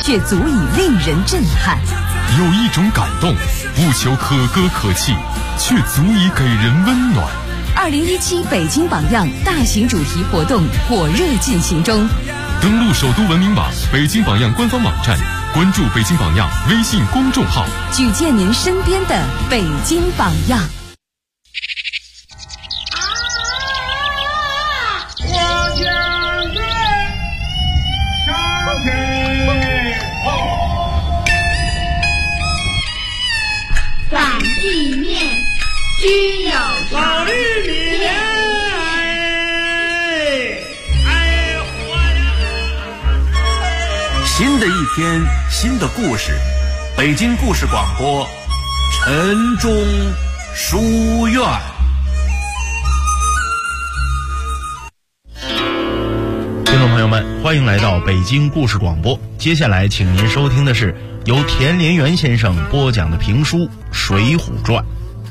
却足以令人震撼。 有一种感动，不求可歌可泣，却足以给人温暖。 2017北京榜样大型主题活动火热进行中， 登录首都文明网、北京榜样官方网站，关注北京榜样微信公众号， 举荐您身边的北京榜样。 反地面居有老绿米新的一天，新的故事，北京故事广播，晨钟书院。 听众朋友们，欢迎来到北京故事广播。接下来请您收听的是由田连元先生播讲的评书《水浒传》。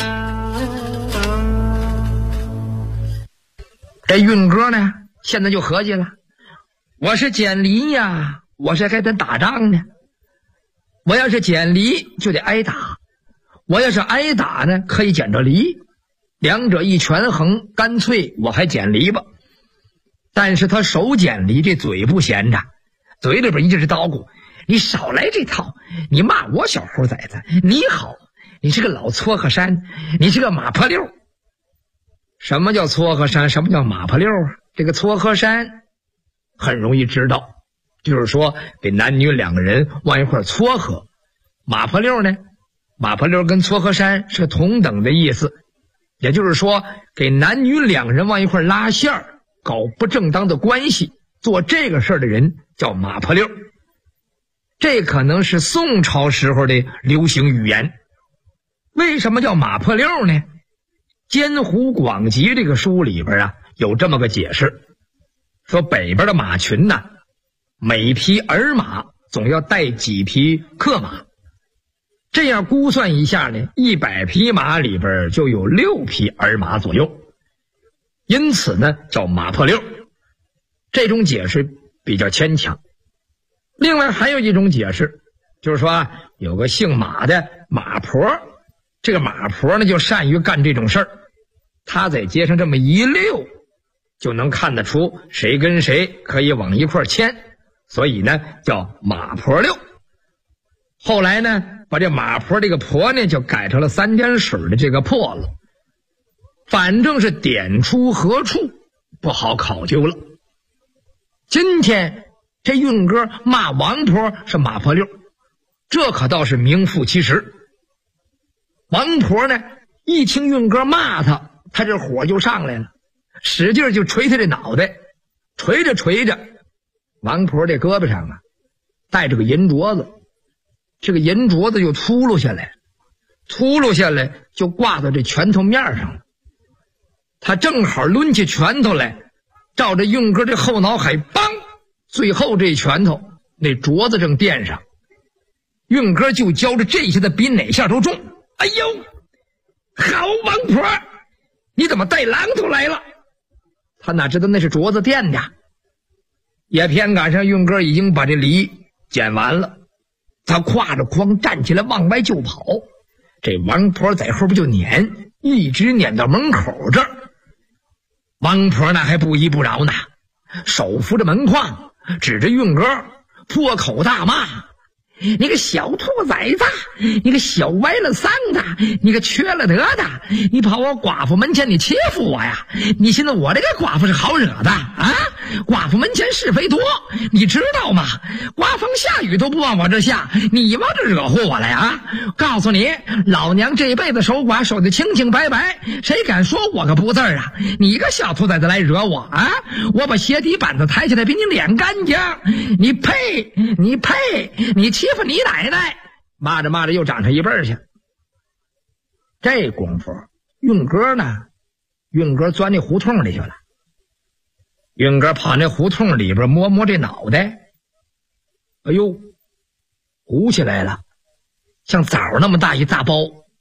这运哥呢，现在就合计了，我是捡梨呀，我是跟他打仗呢。我要是捡梨就得挨打，我要是挨打呢，可以捡着梨，两者一权衡，干脆我还捡梨吧。但是他手捡梨，这嘴不闲着，嘴里边一直是叨咕，你少来这套，你骂我小猴崽子，你好，你是个老撮合山，你是个马坡溜。什么叫撮合山，什么叫马坡溜啊？这个撮合山很容易知道，就是说给男女两个人往一块撮合。马坡溜呢，马坡溜跟撮合山是同等的意思，也就是说给男女两个人往一块拉线儿，搞不正当的关系，做这个事儿的人叫马坡溜。这可能是宋朝时候的流行语言。为什么叫马坡溜呢？《监湖广集》这个书里边啊，有这么个解释，说北边的马群呢，每匹儿马总要带几匹客马，这样估算一下呢，100匹马里边就有6匹儿马左右，因此呢叫马坡溜。这种解释比较牵强。另外还有一种解释，就是说有个姓马的马婆，这个马婆呢就善于干这种事儿，他在街上这么一溜，就能看得出谁跟谁可以往一块牵，所以呢叫马婆溜。后来呢把这马婆这个婆呢就改成了3点水的这个破了，反正是点出何处不好考究了。今天这运哥骂王婆是马坡溜，这可倒是名副其实。王婆呢一听运哥骂他，他这火就上来了，使劲就捶他这脑袋，捶着捶着，王婆这胳膊上啊带着个银镯子，这个银镯子就秃噜下来，秃噜下来就挂到这拳头面上了。他正好抡起拳头来，照着运哥这后脑海梆，最后这拳头那镯子正垫上，运哥就觉着这下子比哪下都重。哎呦，好王婆，你怎么带榔头来了？他哪知道那是镯子垫的，也偏赶上运哥已经把这梨捡完了，他挎着筐站起来往外就跑，这王婆在后边就撵，一直撵到门口这儿。王婆那还不依不饶呢，手扶着门框，指着运哥破口大骂，你个小兔崽子，你个小歪了桑的，你个缺了德的，你跑我寡妇门前你欺负我呀？你信得我这个寡妇是好惹的啊？寡妇门前是非多，你知道吗？刮风下雨都不往我这下，你往这惹祸我来啊？告诉你，老娘这辈子守寡守得清清白白，谁敢说我个不字啊？你一个小兔崽子来惹我啊？我把鞋底板子抬起来比你脸干净，你配，你配，你欺负你奶奶！骂着骂着又长上一辈儿去。这功夫运哥呢，运哥钻那胡同里去了。运哥跑那胡同里边摸摸这脑袋，哎呦，鼓起来了，像枣那么大一大包。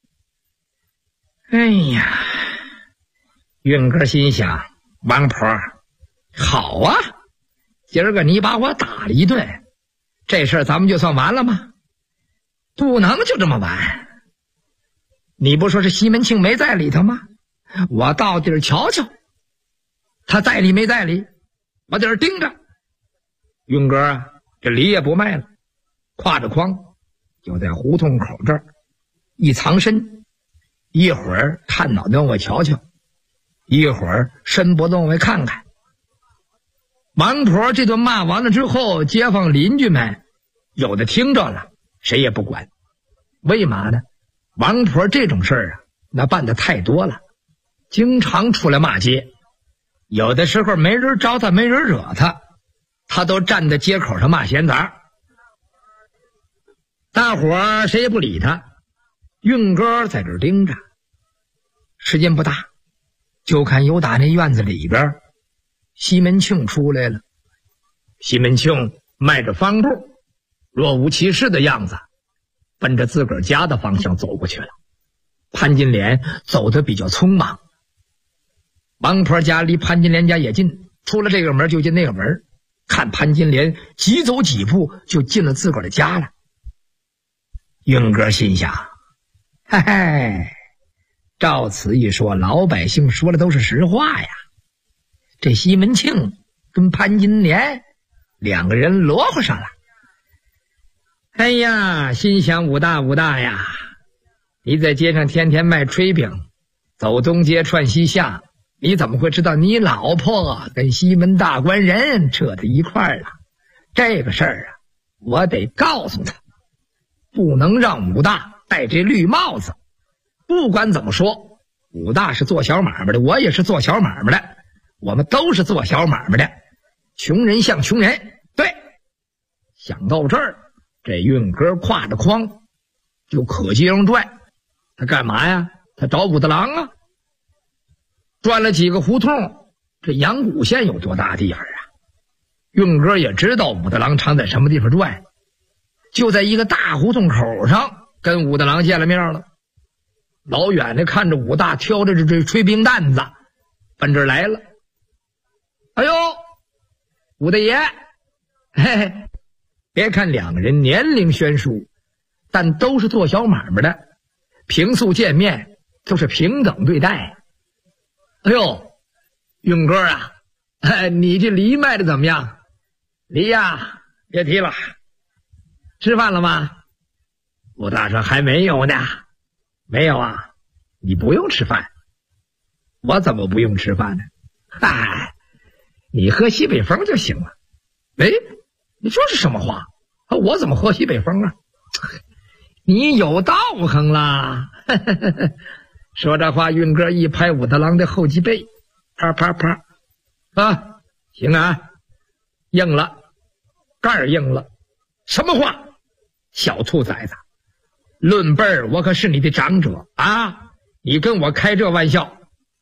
哎呀，运哥心想，王婆好啊，今儿个你把我打了一顿， 这事儿咱们就算完了吗？不能就这么完。你不说是西门庆没在里头吗？我到底儿瞧瞧，他在里没在里，我在这盯着。运哥啊，这梨也不卖了，挎着筐就在胡同口这儿一藏身，一会儿探脑袋往外瞧瞧，一会儿伸脖子往外看看。王婆这顿骂完了之后，街坊邻居们有的听着了，谁也不管。为嘛呢？王婆这种事儿啊，那办的太多了，经常出来骂街。有的时候没人招他，没人惹他，他都站在街口上骂闲杂。大伙儿谁也不理他，运哥在这儿盯着。时间不大，就看有打那院子里边西门庆出来了。西门庆迈着方步，若无其事的样子，奔着自个儿家的方向走过去了。潘金莲走得比较匆忙。王婆家离潘金莲家也近，出了这个门就进那个门。看潘金莲急走几步就进了自个儿的家了。运哥心想，嘿嘿，照此一说，老百姓说的都是实话呀。这西门庆跟潘金莲两个人罗合上了。哎呀，心想武大呀，你在街上天天卖炊饼，走东街串西巷，你怎么会知道你老婆跟西门大官人扯在一块儿了？这个事儿啊，我得告诉他，不能让武大戴这绿帽子。不管怎么说，武大是做小买卖的，我也是做小买卖的，我们都是做小买卖的，穷人像穷人。对，想到这儿，这运哥挎着筐就可街上转。他干嘛呀？他找武大郎啊。转了几个胡同，这阳谷县有多大地方啊？运哥也知道武大郎常在什么地方转，就在一个大胡同口上跟武大郎见了面了。老远的看着武大挑着这炊饼担子奔这儿来了。哎呦，武大爷，嘿嘿，别看两个人年龄悬殊，但都是做小买卖的，平素见面都是平等对待。哎呦，运哥啊，你这梨卖的怎么样？梨呀，别提了。吃饭了吗？武大说还没有呢。没有啊？你不用吃饭。我怎么不用吃饭呢？嗨，你喝西北风就行了。哎，你说是什么话？我怎么喝西北风啊？你有道行啦。说这话，运哥一拍武大郎的后脊背，啪啪啪，啊，行啊，硬了，盖儿硬了。什么话？小兔崽子，论辈儿我可是你的长者啊，你跟我开这玩笑？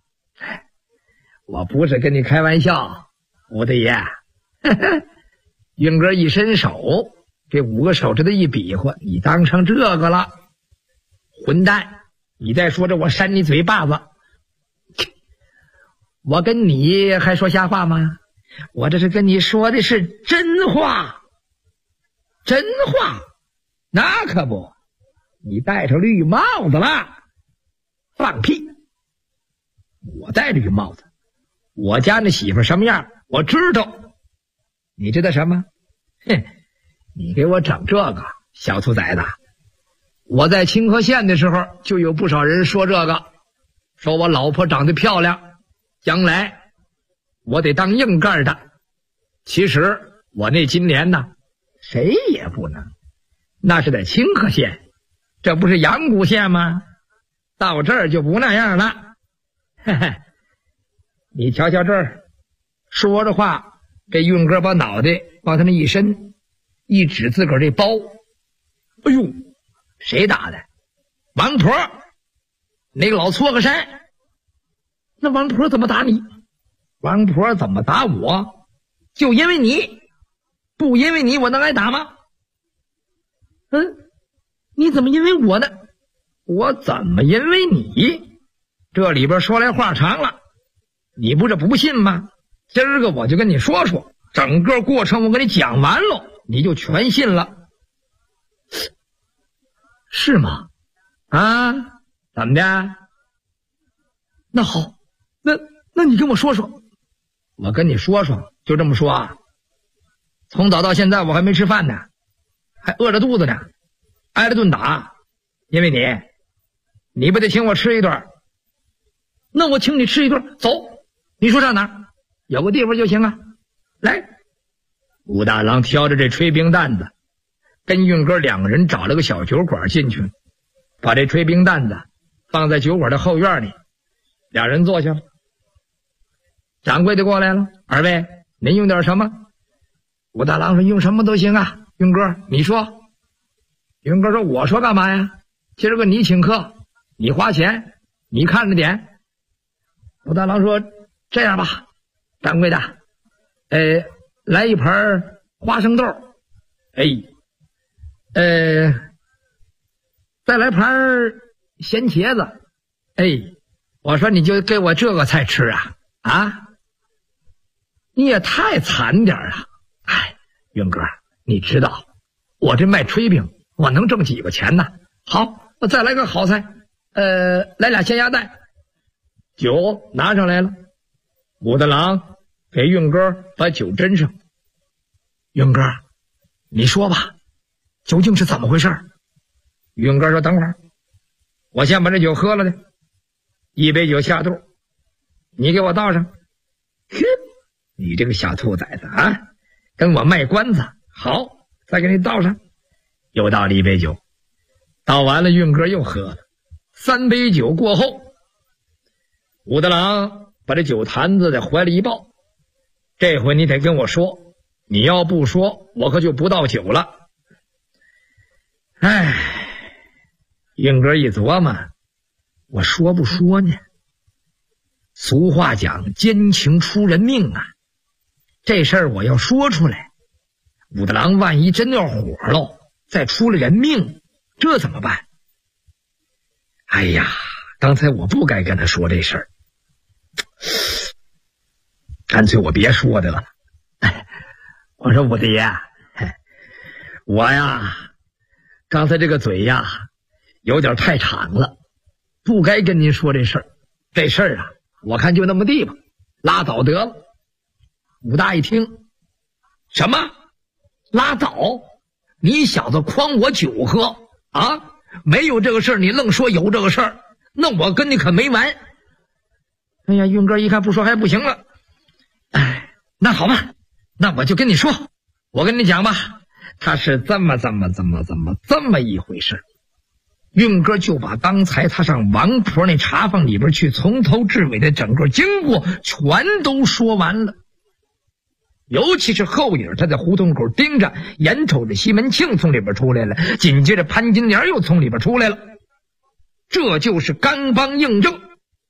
我不是跟你开玩笑，武大爷。运哥一伸手，这5个手指头一比划，你当成这个了。混蛋，你再说这我扇你嘴巴子。我跟你还说瞎话吗？我这是跟你说的是真话。真话？那可不，你戴上绿帽子了。放屁！我戴绿帽子，我家那媳妇什么样我知道。你知道什么？哼，你给我整这个小兔崽子。我在清河县的时候就有不少人说这个，说我老婆长得漂亮，将来我得当硬干的。其实我那金莲呢，谁也不能。那是在清河县，这不是阳谷县吗？到这儿就不那样了。嘿嘿，你瞧瞧这儿。说着话，这运哥把脑袋往他那一伸，一指自个儿这包。哎呦，谁打的？王婆，那个老搓个山。那王婆怎么打你？王婆怎么打我？就因为你，不因为你我能挨打吗？你怎么因为我呢？我怎么因为你？这里边说来话长了，你不是不信吗？今儿个我就跟你说说，整个过程我跟你讲完了， 你就全信了，是吗？啊，怎么的？那好，那你跟我说说。我跟你说说，就这么说啊。从早到现在我还没吃饭呢，还饿着肚子呢，挨了顿打，因为你不得请我吃一顿？那我请你吃一顿，走，你说上哪儿？有个地方就行啊。来，武大郎挑着这炊冰担子，跟运哥两个人找了个小酒馆进去，把这炊冰担子放在酒馆的后院里，俩人坐下了。掌柜的过来了，二位您用点什么？武大郎说用什么都行啊。运哥你说。运哥说我说干嘛呀？今儿个你请客，你花钱，你看着点。武大郎说这样吧，掌柜的，来一盘花生豆，再来盘咸茄子。我说你就给我这个菜吃啊？啊，你也太惨点了。运哥你知道我这卖炊饼我能挣几个钱呢？好，我再来个好菜，来俩咸鸭蛋。酒拿上来了，武大郎给运哥把酒斟上。运哥你说吧，究竟是怎么回事？运哥说等会儿我先把这酒喝了的。一杯酒下肚，你给我倒上。你这个小兔崽子啊，跟我卖关子。好，再给你倒上。又倒了一杯酒，倒完了运哥又喝了。3杯酒过后，武大郎把这酒坛子在怀里一抱，这回你得跟我说，你要不说我可就不倒酒了。运哥一琢磨，我说不说呢？俗话讲奸情出人命啊，这事儿我要说出来，武大郎万一真要火喽，再出了人命，这怎么办？刚才我不该跟他说这事儿，干脆我别说的了。我说武大爷，我呀刚才这个嘴呀有点太长了，不该跟您说这事儿。这事儿啊我看就那么地吧，拉倒得了。武大一听，什么拉倒？你小子诓我酒喝啊？没有这个事儿你愣说有这个事儿，那我跟你可没完。运哥一看不说还不行了。那好吧，那我就跟你说，我跟你讲吧，他是这么一回事。运哥就把刚才他上王婆那茶坊里边去从头至尾的整个经过全都说完了。尤其是后影，他在胡同口盯着，眼瞅着西门庆从里边出来了，紧接着潘金莲又从里边出来了，这就是干帮印证。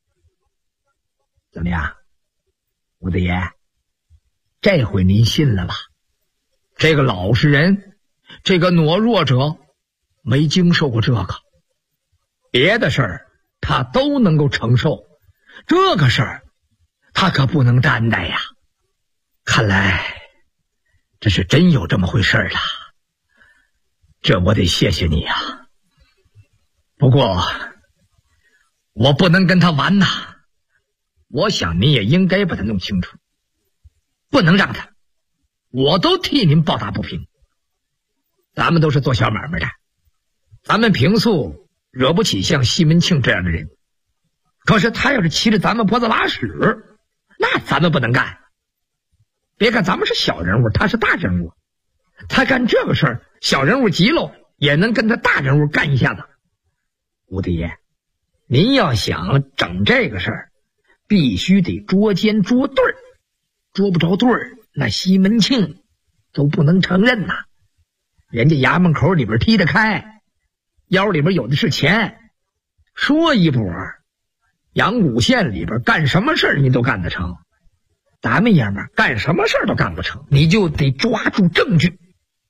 怎么样，武大爷，这回您信了吧？这个老实人，这个懦弱者，没经受过这个，别的事儿他都能够承受，这个事儿他可不能担待呀。看来这是真有这么回事了，这我得谢谢你啊。不过我不能跟他玩呐，我想你也应该把他弄清楚，不能让他，我都替您抱打不平。咱们都是做小买卖的，咱们平素惹不起像西门庆这样的人，可是他要是骑着咱们脖子拉屎，那咱们不能干。别看咱们是小人物，他是大人物，他干这个事儿，小人物急了也能跟他大人物干一下子。武大爷，您要想整这个事儿，必须得捉奸捉对儿，捉不着对儿，那西门庆都不能承认呐。人家衙门口里边踢得开，腰里边有的是钱，说一波，阳谷县里边干什么事儿你都干得成。咱们爷们儿干什么事儿都干不成，你就得抓住证据。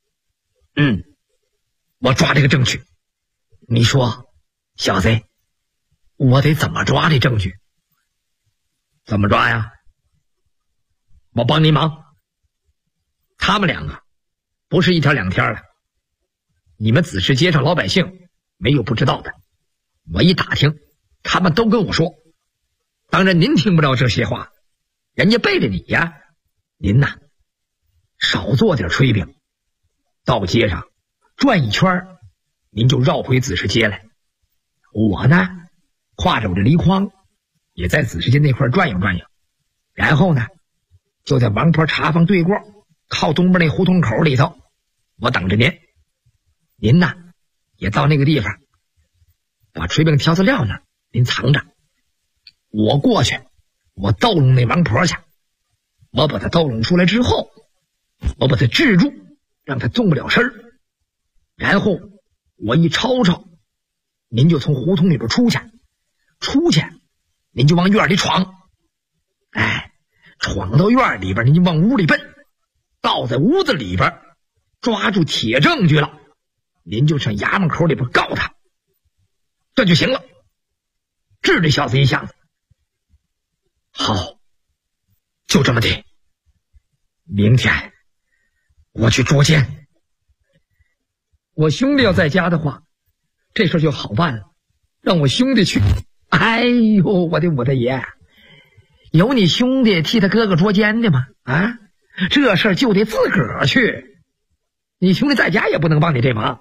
我抓这个证据，你说小子，我得怎么抓这证据？怎么抓呀？我帮你忙。他们两个不是一天两天了。你们子时街上老百姓没有不知道的，我一打听，他们都跟我说。当然您听不着这些话，人家背着你呀，您呐少做点炊饼，到街上转一圈，您就绕回子时街来。我呢挎着我这梨筐，也在子时街那块转悠转悠，然后呢就在王婆茶坊对过靠东边那胡同口里头，我等着您。您呢也到那个地方，把炊饼调子料那儿您藏着，我过去，我逗弄那王婆去。我把她逗弄出来之后，我把她制住，让她动不了身儿，然后我一吵吵，您就从胡同里边出去，您就往院里闯。闯到院里边，您就往屋里奔，到在屋子里边抓住铁证据了，您就上衙门口里边告他，这就行了，治这小子一下子。好，就这么的。明天我去捉奸。我兄弟要在家的话，这事就好办了，让我兄弟去。哎呦，我的爷，有你兄弟替他哥哥捉奸的吗？啊，这事儿就得自个儿去，你兄弟在家也不能帮你这忙。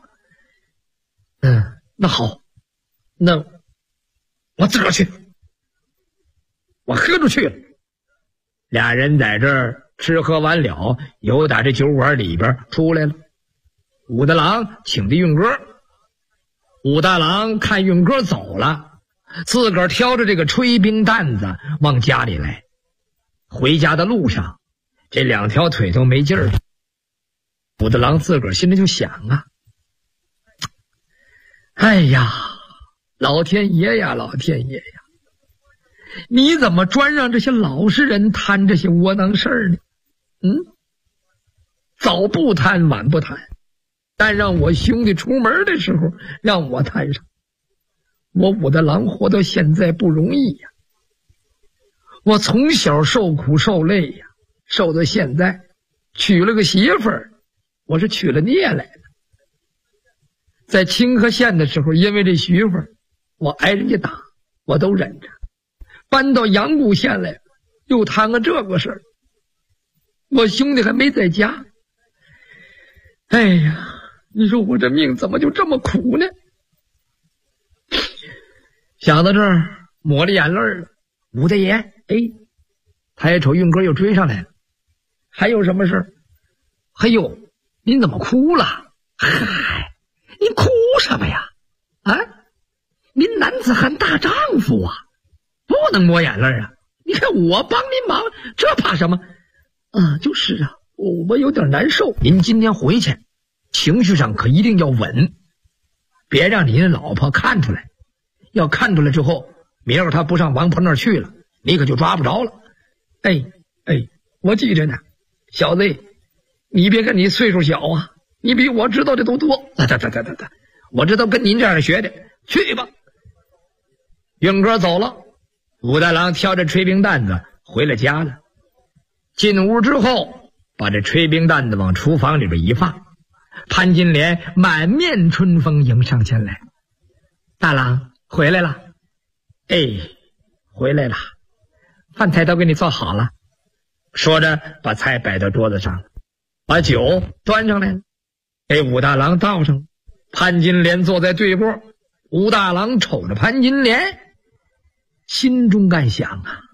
那好，那我自个儿去。我喝出去了，俩人在这儿吃喝完了，由打这酒馆里边出来了。武大郎请的运哥，武大郎看运哥走了，自个儿挑着这个炊饼担子往家里来。回家的路上，这两条腿都没劲儿了。武大郎自个儿心里就想啊，哎呀，老天爷呀，老天爷呀，你怎么专让这些老实人摊这些窝囊事儿呢？早不摊晚不摊，但让我兄弟出门的时候让我摊上。我武大郎活到现在不容易呀，我从小受苦受累呀，受到现在娶了个媳妇儿，我是娶了孽来了。在清河县的时候，因为这媳妇儿我挨人家打，我都忍着。搬到阳谷县来，又摊个这个事儿，我兄弟还没在家。哎呀，你说我这命怎么就这么苦呢？想到这儿，抹了眼泪了。武大爷，抬瞅运哥又追上来了，还有什么事？哎呦，您怎么哭了？嗨，您哭什么呀？啊，您男子汉大丈夫啊，不能抹眼泪啊！你看我帮您忙，这怕什么？就是啊，我有点难受。您今天回去，情绪上可一定要稳，别让您老婆看出来。要看出来之后，明儿他不上王婆那儿去了，你可就抓不着了。我记着呢，小子，你别看你岁数小啊，你比我知道的都多。我这都跟您这样学的，去吧。运哥走了，武大郎挑着炊饼担子回了家了。进屋之后，把这炊饼担子往厨房里边一放，潘金莲满面春风迎上前来：“大郎回来了。”“回来了，饭菜都给你做好了。”说着把菜摆到桌子上了，把酒端上来了，给武大郎倒上了。潘金莲坐在对过，武大郎瞅着潘金莲，心中暗想啊，